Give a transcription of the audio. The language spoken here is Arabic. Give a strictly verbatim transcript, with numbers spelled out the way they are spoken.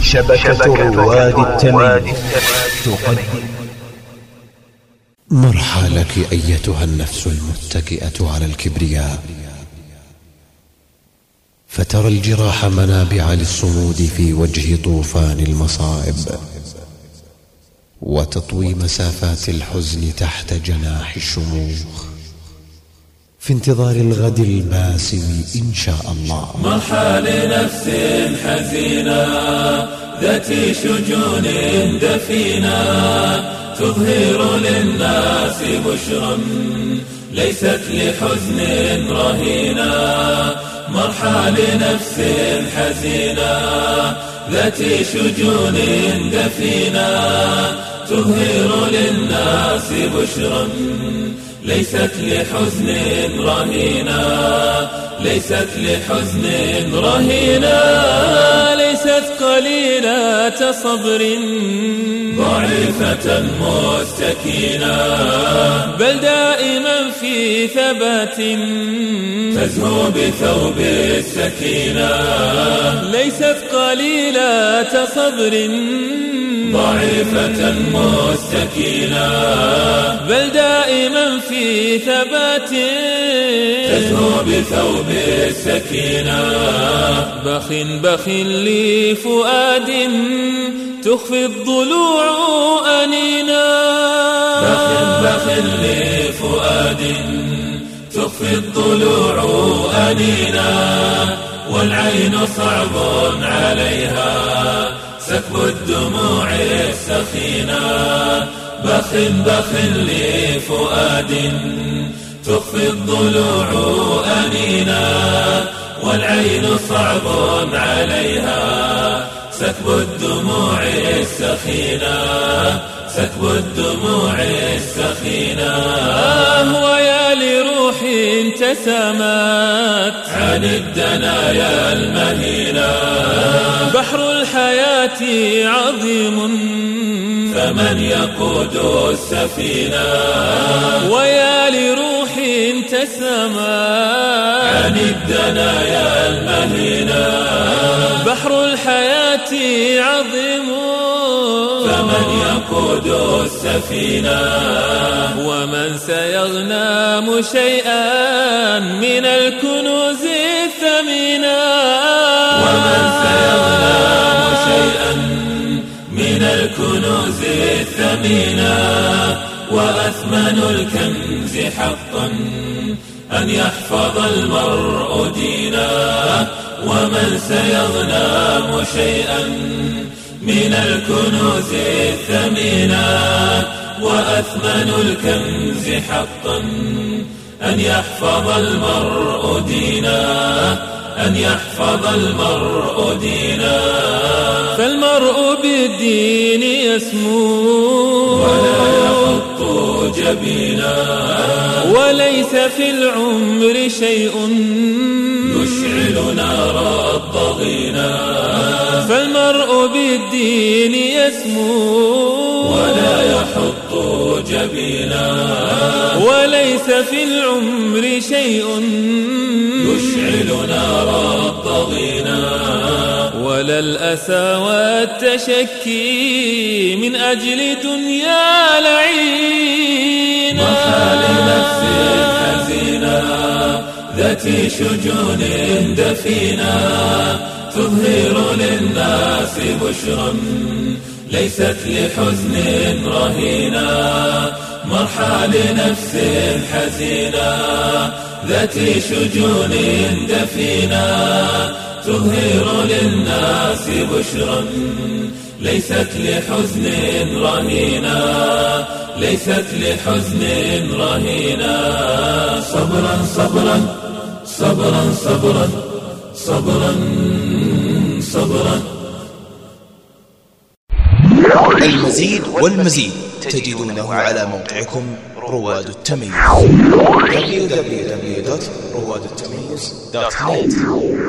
شبكة رواد التمييز تقدم. مرحى لك أيتها النفس المتكئة على الكبرياء، فترى الجراح منابع للصمود في وجه طوفان المصائب، وتطوي مسافات الحزن تحت جناح الشموخ في انتظار الغد الباسم إن شاء الله. مرحى لنفس حزينة ذات شجون دفينة، تظهر للناس بشرا ليست لحزن رهينة. مرحى لنفس حزينة ذات شجون دفينة، تظهر للناس بشرا ليست لحزن رهينة، ليست لحزن رهينة. ليست قليلة صبر ضعيفة مستكينة، بل دائما في ثبات تزهو بثوب السكينة. ليست قليلة صبر ضعيفة مستكينة، بل دائما في ثبات تزهو بثوب السكينة. بخ بخ لفؤاد تخفي الضلوع أنينا، بخ بخ لفؤاد تخفي الضلوع أنينا، والعين صعب عليها سكب الدموع السخينة. بخ بخ لفؤاد تخفي الضلوع أنينا، والعين صعب عليها سكب الدموع السخينة، سكب الدموع السخينة. آه ويا لروح تسامت عن الدنايا المهينة، بحر الحياة عظيم فمن يقود السفينة. ويا لروح تسامت عن الدنايا المهينة، بحر الحياة عظيم فمن يقود السفينة. ومن سيغنم شيئا من الكنوز الثمينة، ومن سيغنم شيئا من الكنوز الثمينة. وأثمن الكنز حقا أن يحفظ المرء دينه، ومن سيغنم شيئا من الكنوز الثمينة. وأثمن الكنز حقا أن يحفظ المرء دينه، أن يحفظ المرء دينه. فالمرء بالدين يسمو ولا يحط جبينا، وليس في العمر شيء يشعل نار الضغينة. فالمرء بالدين يسمو ولا يحط جبينا، وليس في العمر شيء يشعل نار الضغينة. ولا الأسى والتشكي من أجل دنيا لعينة. مرحى لنفس حزينة ذات شجون دفينة، تظهر للناس بشرا ليست لحزن رهينة. مرحى لنفس حزينة ذات شجون دفينة، تظهر للناس بشرا ليست لحزن رهينة، ليست لحزن رهينة. صبرا صبرا صبرا صبرا صبرا صبرا. المزيد والمزيد تجدونه على موقعكم رواد التمييز دبليو دبليو دبليو دوت رواد التمييز دوت نت.